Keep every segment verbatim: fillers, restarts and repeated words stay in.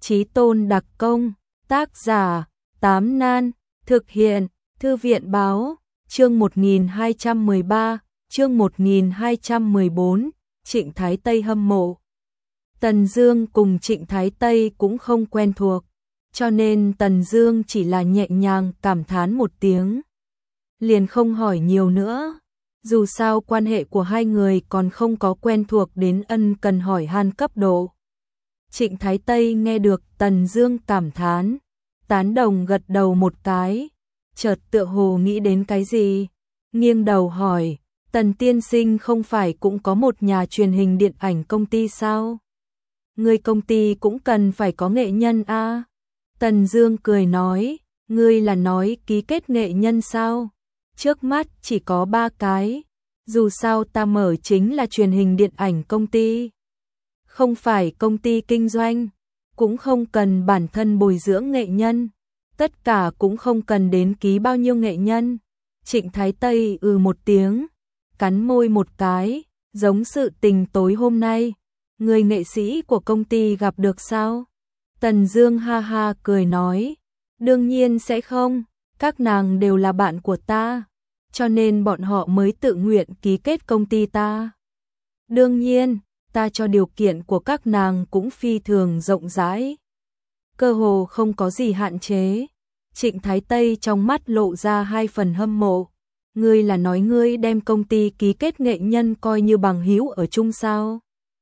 Chí Tôn đặc công, tác giả, Tám Nan, thực hiện, Thư viện báo, chương một nghìn hai trăm mười ba, chương một nghìn hai trăm mười bốn, Trịnh Thái Tây hâm mộ. Tần Dương cùng Trịnh Thái Tây cũng không quen thuộc, cho nên Tần Dương chỉ là nhẹ nhàng cảm thán một tiếng, liền không hỏi nhiều nữa. Dù sao quan hệ của hai người còn không có quen thuộc đến ân cần hỏi han cấp độ. Trịnh Thái Tây nghe được Tần Dương cảm thán, tán đồng gật đầu một cái, chợt tựa hồ nghĩ đến cái gì, nghiêng đầu hỏi, Tần tiên sinh không phải cũng có một nhà truyền hình điện ảnh công ty sao? Ngươi công ty cũng cần phải có nghệ nhân a? À? Tần Dương cười nói, ngươi là nói ký kết nghệ nhân sao? Trước mắt chỉ có ba cái, dù sao ta mở chính là truyền hình điện ảnh công ty. Không phải công ty kinh doanh, cũng không cần bản thân bồi dưỡng nghệ nhân, tất cả cũng không cần đến ký bao nhiêu nghệ nhân. Trịnh Thái Tây ừ một tiếng, cắn môi một cái, giống sự tình tối hôm nay, người nghệ sĩ của công ty gặp được sao? Tần Dương ha ha cười nói, đương nhiên sẽ không, các nàng đều là bạn của ta, cho nên bọn họ mới tự nguyện ký kết công ty ta. Đương nhiên, ta cho điều kiện của các nàng cũng phi thường rộng rãi, cơ hồ không có gì hạn chế. Trịnh Thái Tây trong mắt lộ ra hai phần hâm mộ, ngươi là nói ngươi đem công ty ký kết nghệ nhân coi như bằng hữu ở chung sao?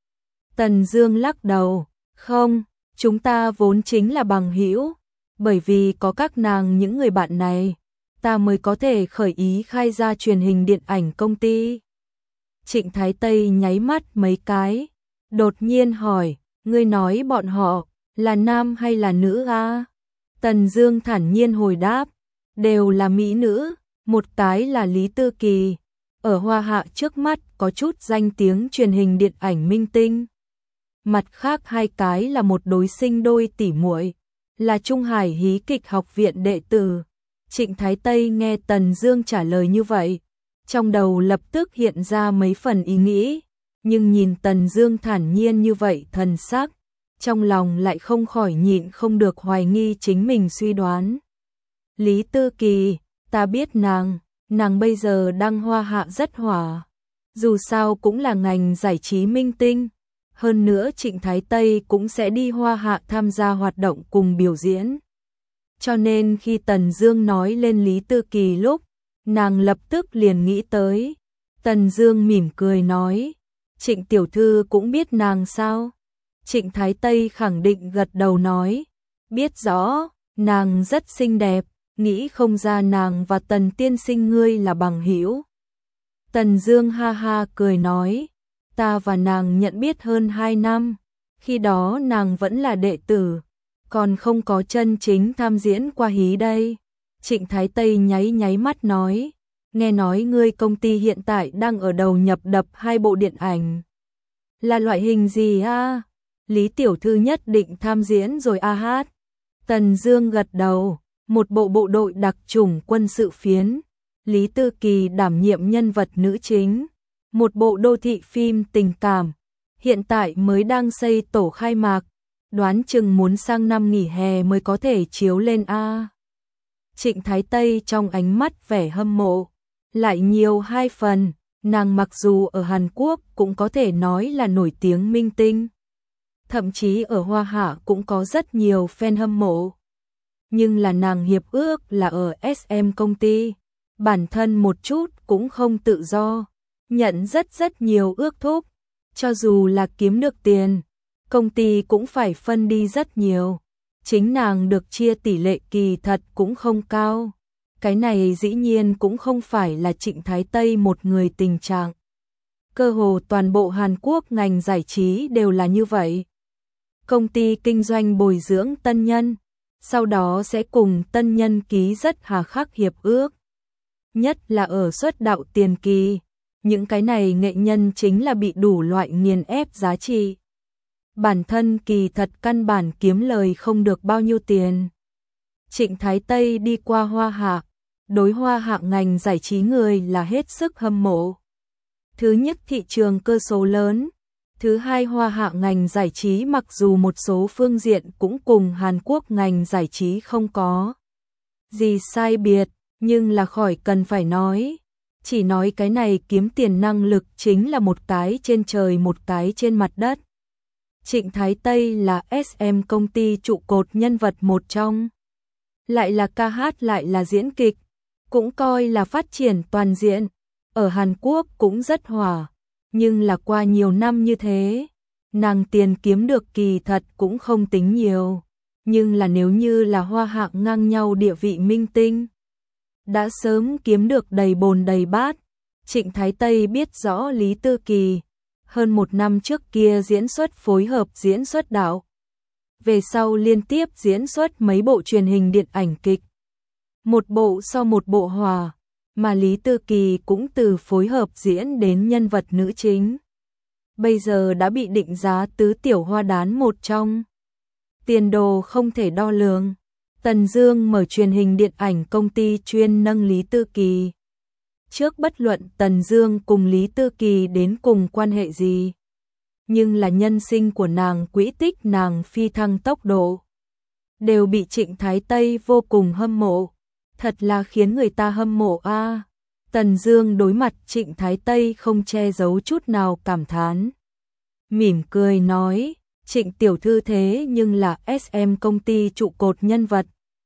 Tần Dương lắc đầu, không, chúng ta vốn chính là bằng hữu, bởi vì có các nàng những người bạn này, ta mới có thể khởi ý khai ra truyền hình điện ảnh công ty. Trịnh Thái Tây nháy mắt mấy cái, đột nhiên hỏi, ngươi nói bọn họ là nam hay là nữ a? Tần Dương thản nhiên hồi đáp, đều là mỹ nữ, một cái là Lý Tư Kỳ, ở Hoa Hạ trước mắt có chút danh tiếng truyền hình điện ảnh minh tinh. Mặt khác hai cái là một đối sinh đôi tỷ muội, là Trung Hải hí kịch học viện đệ tử. Trịnh Thái Tây nghe Tần Dương trả lời như vậy, trong đầu lập tức hiện ra mấy phần ý nghĩ, nhưng nhìn Tần Dương thản nhiên như vậy thần sắc, trong lòng lại không khỏi nhịn không được hoài nghi chính mình suy đoán. Lý Tư Kỳ, ta biết nàng, nàng bây giờ đang Hoa Hạ rất hỏa, dù sao cũng là ngành giải trí minh tinh, hơn nữa Trịnh Thái Tây cũng sẽ đi Hoa Hạ tham gia hoạt động cùng biểu diễn. Cho nên khi Tần Dương nói lên Lý Tư Kỳ lúc, nàng lập tức liền nghĩ tới. Tần Dương mỉm cười nói, Trịnh tiểu thư cũng biết nàng sao? Trịnh Thái Tây khẳng định gật đầu nói, biết rõ, nàng rất xinh đẹp, nghĩ không ra nàng và Tần tiên sinh ngươi là bằng hữu. Tần Dương ha ha cười nói, ta và nàng nhận biết hơn hai năm, khi đó nàng vẫn là đệ tử, còn không có chân chính tham diễn qua hí đây. Trịnh Thái Tây nháy nháy mắt nói, nghe nói ngươi công ty hiện tại đang ở đầu nhập đập hai bộ điện ảnh. Là loại hình gì a? Lý tiểu thư nhất định tham diễn rồi a hát. Tần Dương gật đầu, một bộ bộ đội đặc chủng quân sự phiến, Lý Tư Kỳ đảm nhiệm nhân vật nữ chính, một bộ đô thị phim tình cảm, hiện tại mới đang xây tổ khai mạc, đoán chừng muốn sang năm nghỉ hè mới có thể chiếu lên a. Trịnh Thái Tây trong ánh mắt vẻ hâm mộ lại nhiều hai phần, nàng mặc dù ở Hàn Quốc cũng có thể nói là nổi tiếng minh tinh, thậm chí ở Hoa Hạ cũng có rất nhiều fan hâm mộ, nhưng là nàng hiệp ước là ở ét em công ty, bản thân một chút cũng không tự do, nhận rất rất nhiều ước thúc, cho dù là kiếm được tiền, công ty cũng phải phân đi rất nhiều, chính nàng được chia tỷ lệ kỳ thật cũng không cao. Cái này dĩ nhiên cũng không phải là Trịnh Thái Tây một người tình trạng. Cơ hồ toàn bộ Hàn Quốc ngành giải trí đều là như vậy. Công ty kinh doanh bồi dưỡng tân nhân, sau đó sẽ cùng tân nhân ký rất hà khắc hiệp ước. Nhất là ở xuất đạo tiền kỳ, những cái này nghệ nhân chính là bị đủ loại nghiền ép giá trị. Bản thân kỳ thật căn bản kiếm lời không được bao nhiêu tiền. Trịnh Thái Tây đi qua Hoa Hạ, đối Hoa Hạ ngành giải trí người là hết sức hâm mộ. Thứ nhất thị trường cơ số lớn, Thứ hai, Hoa Hạ ngành giải trí mặc dù một số phương diện cũng cùng Hàn Quốc ngành giải trí không có gì sai biệt, nhưng là khỏi cần phải nói. Chỉ nói cái này kiếm tiền năng lực chính là một cái trên trời một cái trên mặt đất. Trịnh Thái Tây là ét em công ty trụ cột nhân vật một trong. Lại là ca hát lại là diễn kịch, cũng coi là phát triển toàn diện. Ở Hàn Quốc cũng rất hỏa, nhưng là qua nhiều năm như thế, nàng tiền kiếm được kỳ thật cũng không tính nhiều. Nhưng là nếu như là Hoa Hạ ngang nhau địa vị minh tinh, đã sớm kiếm được đầy bồn đầy bát. Trịnh Thái Tây biết rõ Lý Tư Kỳ, hơn một năm trước kia diễn xuất phối hợp diễn xuất đạo. Về sau liên tiếp diễn xuất mấy bộ truyền hình điện ảnh kịch. Một bộ sau một bộ hòa, mà Lý Tư Kỳ cũng từ phối hợp diễn đến nhân vật nữ chính. Bây giờ đã bị định giá tứ tiểu hoa đán một trong. Tiền đồ không thể đo lường. Tần Dương mở truyền hình điện ảnh công ty chuyên nâng Lý Tư Kỳ. Trước bất luận Tần Dương cùng Lý Tư Kỳ đến cùng quan hệ gì, nhưng là nhân sinh của nàng, quỹ tích nàng phi thăng tốc độ, đều bị Trịnh Thái Tây vô cùng hâm mộ. Thật là khiến người ta hâm mộ a. À. Tần Dương đối mặt Trịnh Thái Tây không che giấu chút nào cảm thán. Mỉm cười nói, Trịnh tiểu thư thế nhưng là ét em công ty trụ cột nhân vật.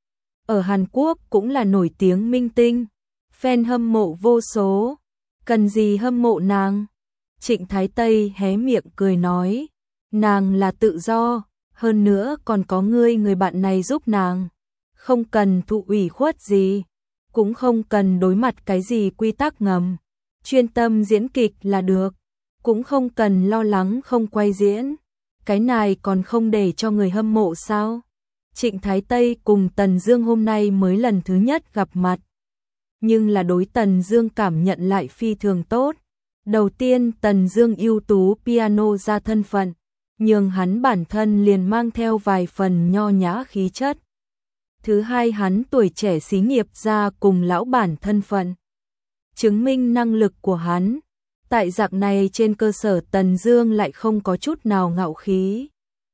Ở Hàn Quốc cũng là nổi tiếng minh tinh, fan hâm mộ vô số, cần gì hâm mộ nàng. Trịnh Thái Tây hé miệng cười nói, nàng là tự do, hơn nữa còn có ngươi người bạn này giúp nàng. Không cần thụ ủy khuất gì, cũng không cần đối mặt cái gì quy tắc ngầm, chuyên tâm diễn kịch là được, cũng không cần lo lắng không quay diễn. Cái này còn không để cho người hâm mộ sao? Trịnh Thái Tây cùng Tần Dương hôm nay mới lần thứ nhất gặp mặt, nhưng là đối Tần Dương cảm nhận lại phi thường tốt. Đầu tiên, Tần Dương ưu tú piano ra thân phận, nhưng hắn bản thân liền mang theo vài phần nho nhã khí chất. Thứ hai, hắn tuổi trẻ xí nghiệp ra cùng lão bản thân phận, chứng minh năng lực của hắn. Tại dạng này trên cơ sở Tần Dương lại không có chút nào ngạo khí.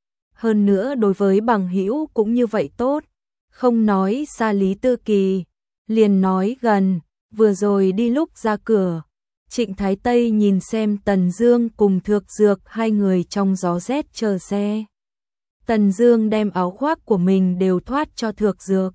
Hơn nữa đối với bằng hữu cũng như vậy tốt, không nói xa Lý Tư Kỳ, liền nói gần, vừa rồi đi lúc ra cửa, Trịnh Thái Tây nhìn xem Tần Dương cùng Thược Dược hai người trong gió rét chờ xe. Tần Dương đem áo khoác của mình đều thoát cho Thược Dược.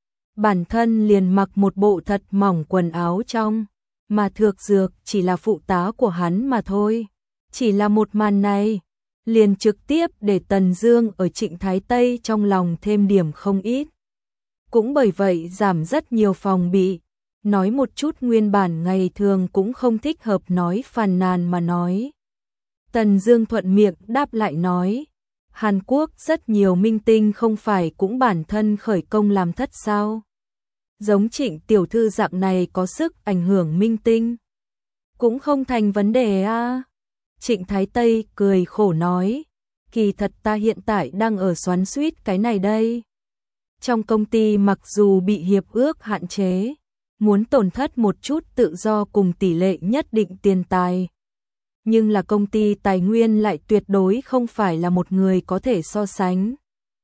Bản thân liền mặc một bộ thật mỏng quần áo trong, mà Thược Dược chỉ là phụ tá của hắn mà thôi. Chỉ là một màn này, liền trực tiếp để Tần Dương ở Trịnh Thái Tây trong lòng thêm điểm không ít. Cũng bởi vậy giảm rất nhiều phòng bị, nói một chút nguyên bản ngày thường cũng không thích hợp nói phàn nàn mà nói. Tần Dương thuận miệng đáp lại nói, Hàn Quốc rất nhiều minh tinh không phải cũng bản thân khởi công làm thất sao? Giống Trịnh tiểu thư dạng này có sức ảnh hưởng minh tinh, cũng không thành vấn đề a. À. Trịnh Thái Tây cười khổ nói, kỳ thật ta hiện tại đang ở xoắn xuýt cái này đây. Trong công ty mặc dù bị hiệp ước hạn chế, muốn tổn thất một chút tự do cùng tỷ lệ nhất định tiền tài, nhưng là công ty tài nguyên lại tuyệt đối không phải là một người có thể so sánh.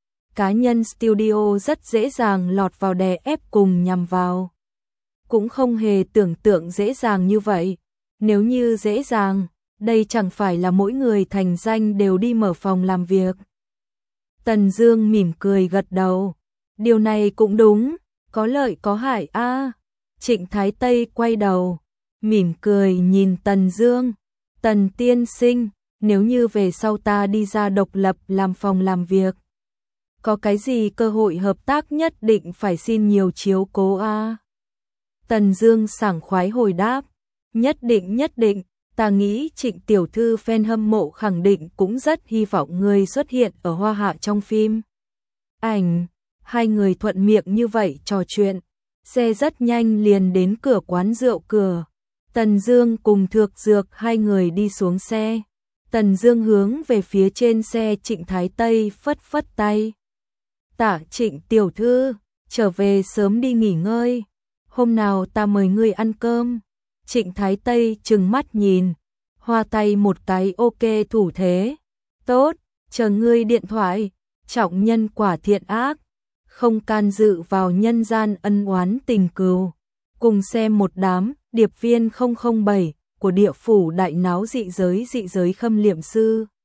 Cá nhân studio rất dễ dàng lọt vào đè ép cùng nhằm vào. Cũng không hề tưởng tượng dễ dàng như vậy. Nếu như dễ dàng, đây chẳng phải là mỗi người thành danh đều đi mở phòng làm việc. Tần Dương mỉm cười gật đầu. Điều này cũng đúng, có lợi có hại a. À. Trịnh Thái Tây quay đầu, mỉm cười nhìn Tần Dương. Tần tiên sinh, nếu như về sau ta đi ra độc lập làm phòng làm việc, có cái gì cơ hội hợp tác nhất định phải xin nhiều chiếu cố a. À. Tần Dương sảng khoái hồi đáp, nhất định nhất định, ta nghĩ Trịnh tiểu thư fan hâm mộ khẳng định cũng rất hy vọng ngươi xuất hiện ở Hoa Hạ trong phim. Ảnh, hai người thuận miệng như vậy trò chuyện, xe rất nhanh liền đến cửa quán rượu cửa. Tần Dương cùng Thược Dược hai người đi xuống xe. Tần Dương hướng về phía trên xe Trịnh Thái Tây phất phất tay. Tạ Trịnh tiểu thư, trở về sớm đi nghỉ ngơi. Hôm nào ta mời ngươi ăn cơm. Trịnh Thái Tây trừng mắt nhìn. Hoa tay một cái ok thủ thế. Tốt, chờ ngươi điện thoại. Trọng nhân quả thiện ác, không can dự vào nhân gian ân oán tình cừu. Cùng xem một đám điệp viên không không bảy của địa phủ đại náo dị giới dị giới khâm liệm sư.